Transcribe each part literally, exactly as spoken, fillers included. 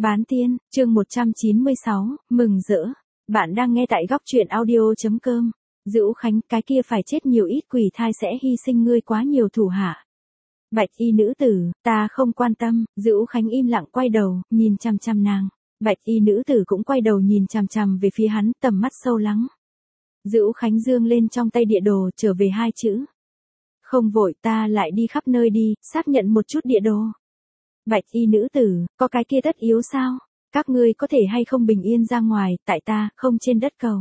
Bán tiên, chương một trăm chín mươi sáu, mừng rỡ. Bạn đang nghe tại góc truyện audio.com. Dữu Khánh, cái kia phải chết nhiều ít quỷ thai sẽ hy sinh ngươi quá nhiều thủ hạ. Bạch y nữ tử, ta không quan tâm. Dữu Khánh im lặng quay đầu, nhìn chằm chằm nàng. Bạch y nữ tử cũng quay đầu nhìn chằm chằm về phía hắn, tầm mắt sâu lắng. Dữu Khánh dương lên trong tay địa đồ, trở về hai chữ. Không vội, ta lại đi khắp nơi đi, xác nhận một chút địa đồ. Bạch y nữ tử, có cái kia tất yếu sao? Các ngươi có thể hay không bình yên ra ngoài, tại ta, không trên đất cầu.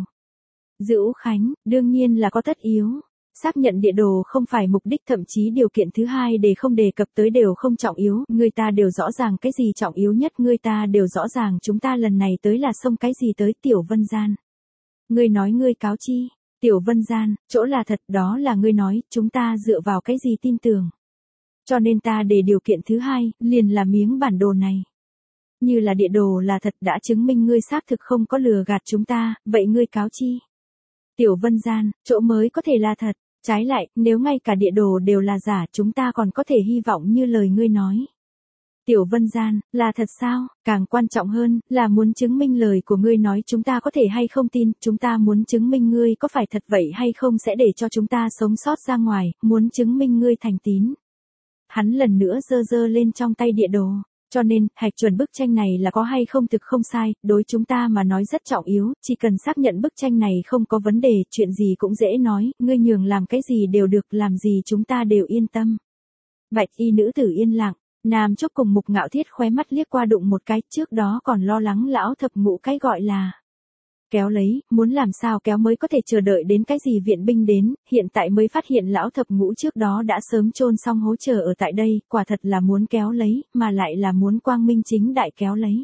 Dữu Khánh, đương nhiên là có tất yếu. Xác nhận địa đồ không phải mục đích, thậm chí điều kiện thứ hai để không đề cập tới đều không trọng yếu, người ta đều rõ ràng cái gì trọng yếu nhất, người ta đều rõ ràng chúng ta lần này tới là xông cái gì tới. Tiểu Vân Gian. Ngươi nói ngươi cáo chi? Tiểu Vân Gian, chỗ là thật, đó là ngươi nói, chúng ta dựa vào cái gì tin tưởng? Cho nên ta để điều kiện thứ hai, liền là miếng bản đồ này. Như là địa đồ là thật, đã chứng minh ngươi xác thực không có lừa gạt chúng ta, vậy ngươi cáo chi? Tiểu Vân Gian, chỗ mới có thể là thật, trái lại, nếu ngay cả địa đồ đều là giả, chúng ta còn có thể hy vọng như lời ngươi nói. Tiểu Vân Gian, là thật sao? Càng quan trọng hơn, là muốn chứng minh lời của ngươi nói chúng ta có thể hay không tin, chúng ta muốn chứng minh ngươi có phải thật vậy hay không sẽ để cho chúng ta sống sót ra ngoài, muốn chứng minh ngươi thành tín. Hắn lần nữa giơ giơ lên trong tay địa đồ. Cho nên, hạch chuẩn bức tranh này là có hay không thực không sai, đối chúng ta mà nói rất trọng yếu, chỉ cần xác nhận bức tranh này không có vấn đề, chuyện gì cũng dễ nói, ngươi nhường làm cái gì đều được, làm gì chúng ta đều yên tâm. Bạch y nữ tử yên lặng, Nam Chốc cùng Mục Ngạo Thiết khóe mắt liếc qua đụng một cái, trước đó còn lo lắng lão thập ngũ cái gọi là kéo lấy, muốn làm sao kéo mới có thể chờ đợi đến cái gì viện binh đến, hiện tại mới phát hiện lão thập ngũ trước đó đã sớm chôn xong hố chờ ở tại đây, quả thật là muốn kéo lấy, mà lại là muốn quang minh chính đại kéo lấy.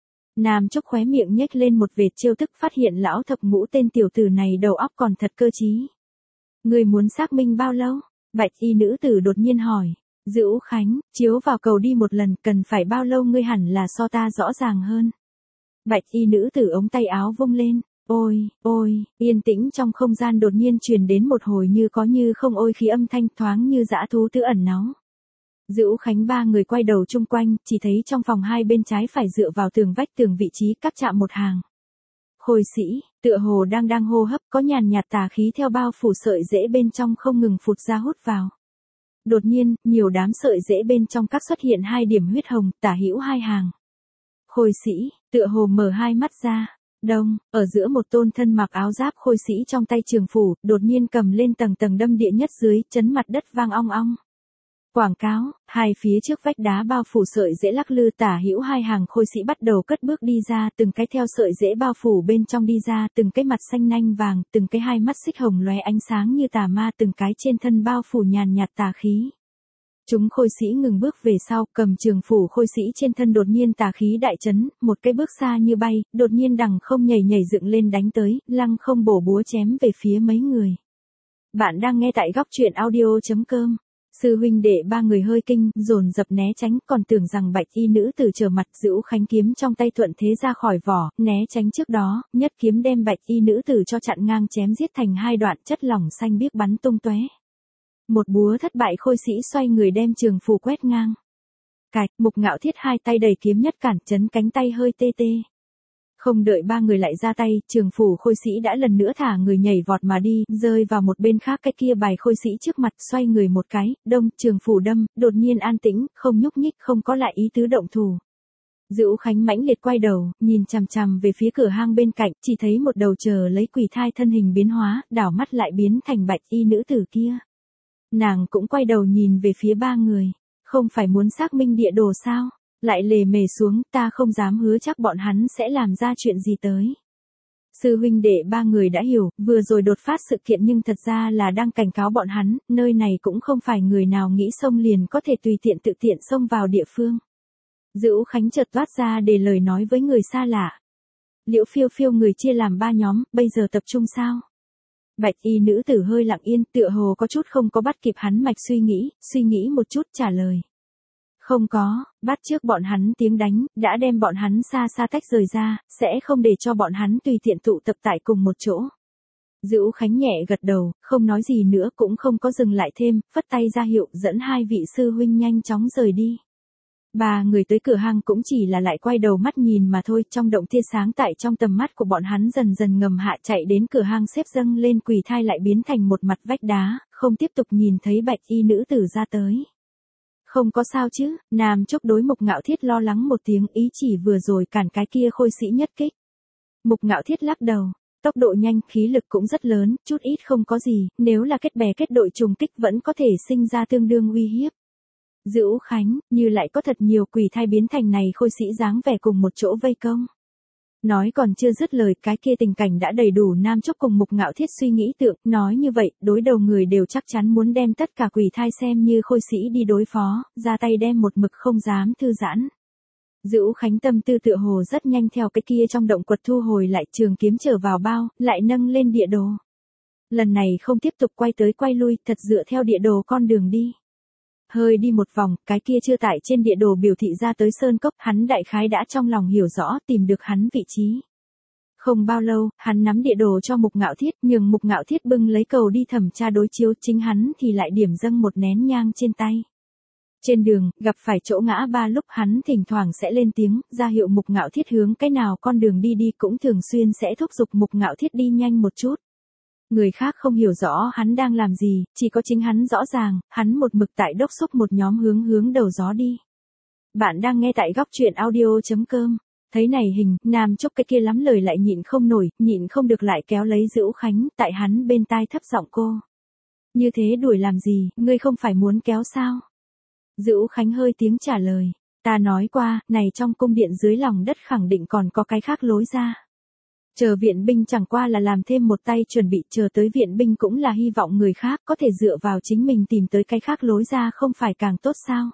Nam Chốc khóe miệng nhếch lên một vệt trêu tức, phát hiện lão thập ngũ tên tiểu tử này đầu óc còn thật cơ trí. Người muốn xác minh bao lâu? Bạch y nữ tử đột nhiên hỏi. Dữu Khánh, chiếu vào cầu đi một lần, cần phải bao lâu ngươi hẳn là so ta rõ ràng hơn. Bạch y nữ tử ống tay áo vung lên, ôi, ôi, yên tĩnh trong không gian đột nhiên truyền đến một hồi như có như không ôi khí âm thanh, thoáng như dã thú tứ ẩn náu. Dữu Khánh ba người quay đầu chung quanh, chỉ thấy trong phòng hai bên trái phải dựa vào tường vách tường vị trí cắt chạm một hàng. Khôi sĩ, tựa hồ đang đang hô hấp, có nhàn nhạt tà khí theo bao phủ sợi rễ bên trong không ngừng phụt ra hút vào. Đột nhiên, nhiều đám sợi rễ bên trong các xuất hiện hai điểm huyết hồng, tả hữu hai hàng. Khôi sĩ, tựa hồ mở hai mắt ra. Đông, ở giữa một tôn thân mặc áo giáp khôi sĩ trong tay trường phủ, đột nhiên cầm lên tầng tầng đâm địa nhất dưới, chấn mặt đất vang ong ong. Quảng cáo, hai phía trước vách đá bao phủ sợi rễ lắc lư, tả hữu hai hàng khôi sĩ bắt đầu cất bước đi ra, từng cái theo sợi rễ bao phủ bên trong đi ra, từng cái mặt xanh nanh vàng, từng cái hai mắt xích hồng lóe ánh sáng như tà ma, từng cái trên thân bao phủ nhàn nhạt tà khí. Chúng khôi sĩ ngừng bước về sau, cầm trường phủ khôi sĩ trên thân đột nhiên tà khí đại chấn, một cái bước xa như bay, đột nhiên đằng không nhảy nhảy dựng lên đánh tới, lăng không bổ búa chém về phía mấy người. Bạn đang nghe tại góc truyện audio.com. Sư huynh đệ ba người hơi kinh, dồn dập né tránh, còn tưởng rằng bạch y nữ tử trở mặt. Dữu Khánh kiếm trong tay thuận thế ra khỏi vỏ, né tránh trước đó, nhất kiếm đem bạch y nữ tử cho chặn ngang chém giết thành hai đoạn, chất lỏng xanh biếc bắn tung tóe. Một búa thất bại, khôi sĩ xoay người đem trường phù quét ngang. Cạch, Mục Ngạo Thiết hai tay đầy kiếm nhất cản, chấn cánh tay hơi tê tê. Không đợi ba người lại ra tay, trường phủ khôi sĩ đã lần nữa thả người nhảy vọt mà đi, rơi vào một bên khác cái kia bài khôi sĩ trước mặt, xoay người một cái, đông, trường phủ đâm, đột nhiên an tĩnh, không nhúc nhích, không có lại ý tứ động thủ. Dữu Khánh mãnh liệt quay đầu, nhìn chằm chằm về phía cửa hang bên cạnh, chỉ thấy một đầu chờ lấy quỷ thai thân hình biến hóa, đảo mắt lại biến thành bạch y nữ tử kia. Nàng cũng quay đầu nhìn về phía ba người, không phải muốn xác minh địa đồ sao? Lại lề mề xuống, ta không dám hứa chắc bọn hắn sẽ làm ra chuyện gì tới. Sư huynh đệ ba người đã hiểu, vừa rồi đột phát sự kiện nhưng thật ra là đang cảnh cáo bọn hắn, nơi này cũng không phải người nào nghĩ xông liền có thể tùy tiện tự tiện xông vào địa phương. Dữu Khánh chợt toát ra để lời nói với người xa lạ. Liễu Phiêu Phiêu người chia làm ba nhóm, bây giờ tập trung sao? Bạch y nữ tử hơi lặng yên, tựa hồ có chút không có bắt kịp hắn mạch suy nghĩ, suy nghĩ một chút trả lời. Không có, bắt trước bọn hắn tiếng đánh, đã đem bọn hắn xa xa tách rời ra, sẽ không để cho bọn hắn tùy tiện tụ tập tại cùng một chỗ. Dữu Khánh nhẹ gật đầu, không nói gì nữa, cũng không có dừng lại thêm, phất tay ra hiệu dẫn hai vị sư huynh nhanh chóng rời đi. Ba người tới cửa hang cũng chỉ là lại quay đầu mắt nhìn mà thôi, trong động tia sáng tại trong tầm mắt của bọn hắn dần dần ngầm hạ, chạy đến cửa hang xếp dâng lên quỳ thai lại biến thành một mặt vách đá, không tiếp tục nhìn thấy bạch y nữ tử ra tới. Không có sao chứ, Nam Chúc đối Mục Ngạo Thiết lo lắng một tiếng, ý chỉ vừa rồi cản cái kia khôi sĩ nhất kích. Mục Ngạo Thiết lắc đầu, tốc độ nhanh, khí lực cũng rất lớn, chút ít không có gì, nếu là kết bè kết đội trùng kích vẫn có thể sinh ra tương đương uy hiếp. Dữu Khánh, như lại có thật nhiều quỷ thai biến thành này khôi sĩ dáng vẻ cùng một chỗ vây công. Nói còn chưa dứt lời, cái kia tình cảnh đã đầy đủ Nam Chúc cùng Mục Ngạo Thiết suy nghĩ tượng, nói như vậy, đối đầu người đều chắc chắn muốn đem tất cả quỷ thai xem như khôi sĩ đi đối phó, ra tay đem một mực không dám thư giãn. Dữu Khánh tâm tư tựa hồ rất nhanh theo cái kia trong động quật thu hồi lại, trường kiếm trở vào bao, lại nâng lên địa đồ. Lần này không tiếp tục quay tới quay lui, thật dựa theo địa đồ con đường đi. Hơi đi một vòng, cái kia chưa tải trên địa đồ biểu thị ra tới sơn cốc, hắn đại khái đã trong lòng hiểu rõ, tìm được hắn vị trí. Không bao lâu, hắn nắm địa đồ cho Mục Ngạo Thiết, nhường Mục Ngạo Thiết bưng lấy cầu đi thẩm tra đối chiếu, chính hắn thì lại điểm dâng một nén nhang trên tay. Trên đường, gặp phải chỗ ngã ba lúc hắn thỉnh thoảng sẽ lên tiếng, ra hiệu Mục Ngạo Thiết hướng cái nào con đường đi đi, cũng thường xuyên sẽ thúc giục Mục Ngạo Thiết đi nhanh một chút. Người khác không hiểu rõ hắn đang làm gì, chỉ có chính hắn rõ ràng, hắn một mực tại đốc xúc một nhóm hướng hướng đầu gió đi. Bạn đang nghe tại góc truyện audio chấm com. Thấy này hình, Nam Chúc cái kia lắm lời lại nhịn không nổi, nhịn không được lại kéo lấy Dữu Khánh, tại hắn bên tai thấp giọng cô. Như thế đuổi làm gì, ngươi không phải muốn kéo sao? Dữu Khánh hơi tiếng trả lời, ta nói qua, này trong cung điện dưới lòng đất khẳng định còn có cái khác lối ra. Chờ viện binh chẳng qua là làm thêm một tay chuẩn bị, chờ tới viện binh cũng là hy vọng người khác có thể dựa vào chính mình tìm tới cái khác lối ra không phải càng tốt sao.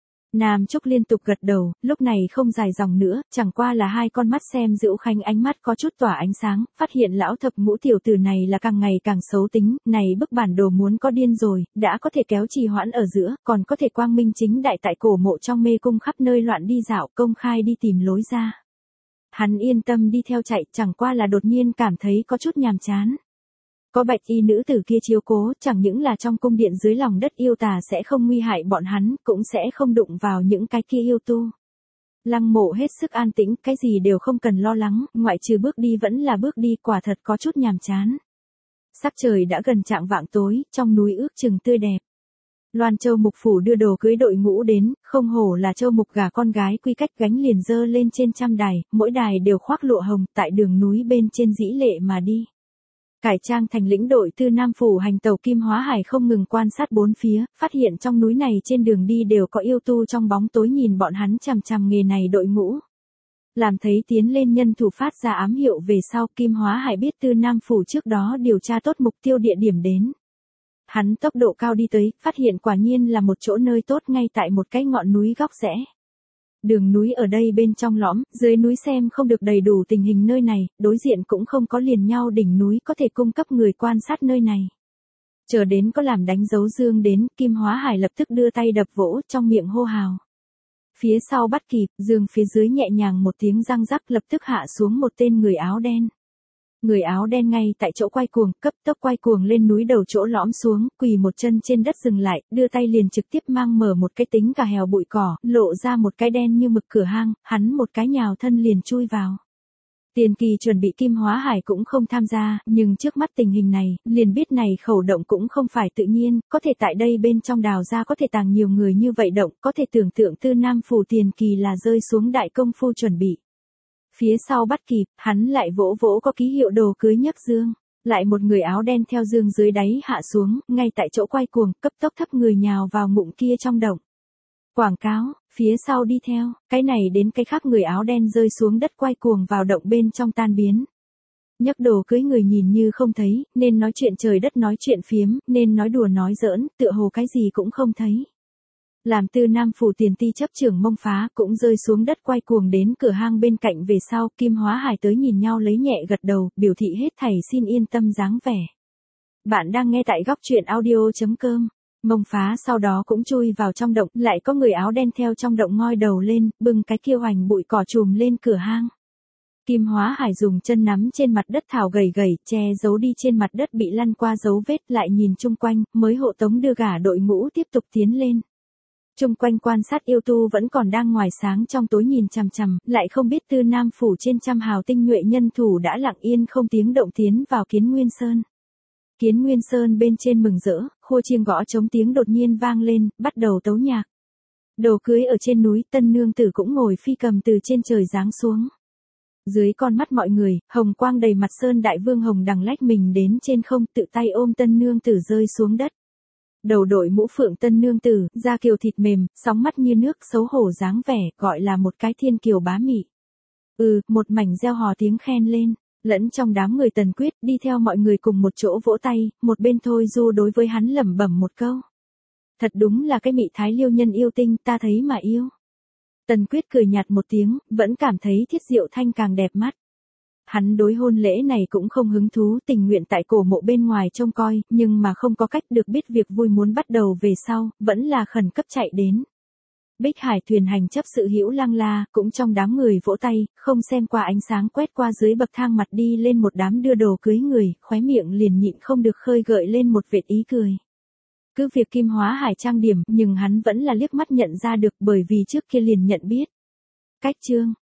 Nam Chúc liên tục gật đầu, lúc này không dài dòng nữa, chẳng qua là hai con mắt xem Dữu Khánh ánh mắt có chút tỏa ánh sáng, phát hiện lão thập ngũ tiểu tử này là càng ngày càng xấu tính, này bức bản đồ muốn có điên rồi, đã có thể kéo trì hoãn ở giữa, còn có thể quang minh chính đại tại cổ mộ trong mê cung khắp nơi loạn đi dạo, công khai đi tìm lối ra. Hắn yên tâm đi theo chạy, chẳng qua là đột nhiên cảm thấy có chút nhàm chán. Có bạch y nữ tử kia chiếu cố, chẳng những là trong cung điện dưới lòng đất yêu tà sẽ không nguy hại bọn hắn, cũng sẽ không đụng vào những cái kia yêu tu. Lăng mộ hết sức an tĩnh, cái gì đều không cần lo lắng, ngoại trừ bước đi vẫn là bước đi, quả thật có chút nhàm chán. Sắc trời đã gần chạng vạng tối, trong núi ước chừng tươi đẹp. Loan Châu Mục phủ đưa đồ cưới đội ngũ đến, không hổ là Châu Mục gả con gái quy cách, gánh liền dơ lên trên trăm đài, mỗi đài đều khoác lụa hồng, tại đường núi bên trên dĩ lệ mà đi. Cải trang thành lĩnh đội tư Nam phủ hành tàu Kim Hóa Hải không ngừng quan sát bốn phía, phát hiện trong núi này trên đường đi đều có yêu tu trong bóng tối nhìn bọn hắn chằm chằm nghề này đội ngũ. Làm thấy tiến lên nhân thủ phát ra ám hiệu về sau, Kim Hóa Hải biết tư Nam phủ trước đó điều tra tốt mục tiêu địa điểm đến. Hắn tốc độ cao đi tới, phát hiện quả nhiên là một chỗ nơi tốt ngay tại một cái ngọn núi góc rẽ. Đường núi ở đây bên trong lõm, dưới núi xem không được đầy đủ tình hình nơi này, đối diện cũng không có liền nhau đỉnh núi có thể cung cấp người quan sát nơi này. Chờ đến có làm đánh dấu dương đến, Kim Hóa Hải lập tức đưa tay đập vỗ, trong miệng hô hào. Phía sau bắt kịp, dương phía dưới nhẹ nhàng một tiếng răng rắc, lập tức hạ xuống một tên người áo đen. Người áo đen ngay tại chỗ quay cuồng, cấp tốc quay cuồng lên núi đầu chỗ lõm xuống, quỳ một chân trên đất dừng lại, đưa tay liền trực tiếp mang mở một cái tính cả hèo bụi cỏ, lộ ra một cái đen như mực cửa hang, hắn một cái nhào thân liền chui vào. Tiền kỳ chuẩn bị Kim Hóa Hải cũng không tham gia, nhưng trước mắt tình hình này, liền biết này khẩu động cũng không phải tự nhiên, có thể tại đây bên trong đào ra có thể tàng nhiều người như vậy động, có thể tưởng tượng tư Nam phủ tiền kỳ là rơi xuống đại công phu chuẩn bị. Phía sau bắt kịp, hắn lại vỗ vỗ có ký hiệu đồ cưới nhấc dương, lại một người áo đen theo dương dưới đáy hạ xuống, ngay tại chỗ quay cuồng, cấp tốc thấp người nhào vào ngụm kia trong động. Quảng cáo, phía sau đi theo, cái này đến cái khác người áo đen rơi xuống đất quay cuồng vào động bên trong tan biến. Nhấc đồ cưới người nhìn như không thấy, nên nói chuyện trời đất nói chuyện phiếm, nên nói đùa nói giỡn, tựa hồ cái gì cũng không thấy. Làm tư Nam phủ tiền ti chấp trưởng Mông Phá cũng rơi xuống đất quay cuồng đến cửa hang bên cạnh về sau, Kim Hóa Hải tới nhìn nhau lấy nhẹ gật đầu, biểu thị hết thảy xin yên tâm dáng vẻ. Bạn đang nghe tại góc truyện audio chấm com. Mông Phá sau đó cũng chui vào trong động, lại có người áo đen theo trong động ngoi đầu lên, bưng cái kia hoành bụi cỏ trùm lên cửa hang. Kim Hóa Hải dùng chân nắm trên mặt đất thảo gầy gầy, che giấu đi trên mặt đất bị lăn qua dấu vết, lại nhìn chung quanh, mới hộ tống đưa gả đội ngũ tiếp tục tiến lên. Chung quanh quan sát yêu tu vẫn còn đang ngoài sáng trong tối nhìn chằm chằm, lại không biết Tư Nam phủ trên trăm hào tinh nhuệ nhân thủ đã lặng yên không tiếng động tiến vào Kiến Nguyên Sơn. Kiến Nguyên Sơn bên trên mừng rỡ, khua chiêng gõ trống tiếng đột nhiên vang lên, bắt đầu tấu nhạc. Đồ cưới ở trên núi, tân nương tử cũng ngồi phi cầm từ trên trời giáng xuống. Dưới con mắt mọi người, hồng quang đầy mặt Sơn Đại Vương Hồng Đằng lách mình đến trên không, tự tay ôm tân nương tử rơi xuống đất. Đầu đội mũ phượng tân nương tử, da kiều thịt mềm, sóng mắt như nước, xấu hổ dáng vẻ, gọi là một cái thiên kiều bá mị. Ừ, một mảnh reo hò tiếng khen lên, lẫn trong đám người Tần Quyết, đi theo mọi người cùng một chỗ vỗ tay, một bên Thôi Du đối với hắn lẩm bẩm một câu. Thật đúng là cái mị thái liêu nhân yêu tinh, ta thấy mà yêu. Tần Quyết cười nhạt một tiếng, vẫn cảm thấy Thiết Diệu Thanh càng đẹp mắt. Hắn đối hôn lễ này cũng không hứng thú, tình nguyện tại cổ mộ bên ngoài trông coi, nhưng mà không có cách được biết việc vui muốn bắt đầu về sau, vẫn là khẩn cấp chạy đến. Bích Hải thuyền hành chấp sự Hữu Lang La, cũng trong đám người vỗ tay, không xem qua ánh sáng quét qua dưới bậc thang mặt đi lên một đám đưa đồ cưới người, khóe miệng liền nhịn không được khơi gợi lên một vệt ý cười. Cứ việc Kim Hóa Hải trang điểm, nhưng hắn vẫn là liếc mắt nhận ra được bởi vì trước kia liền nhận biết. Cách chương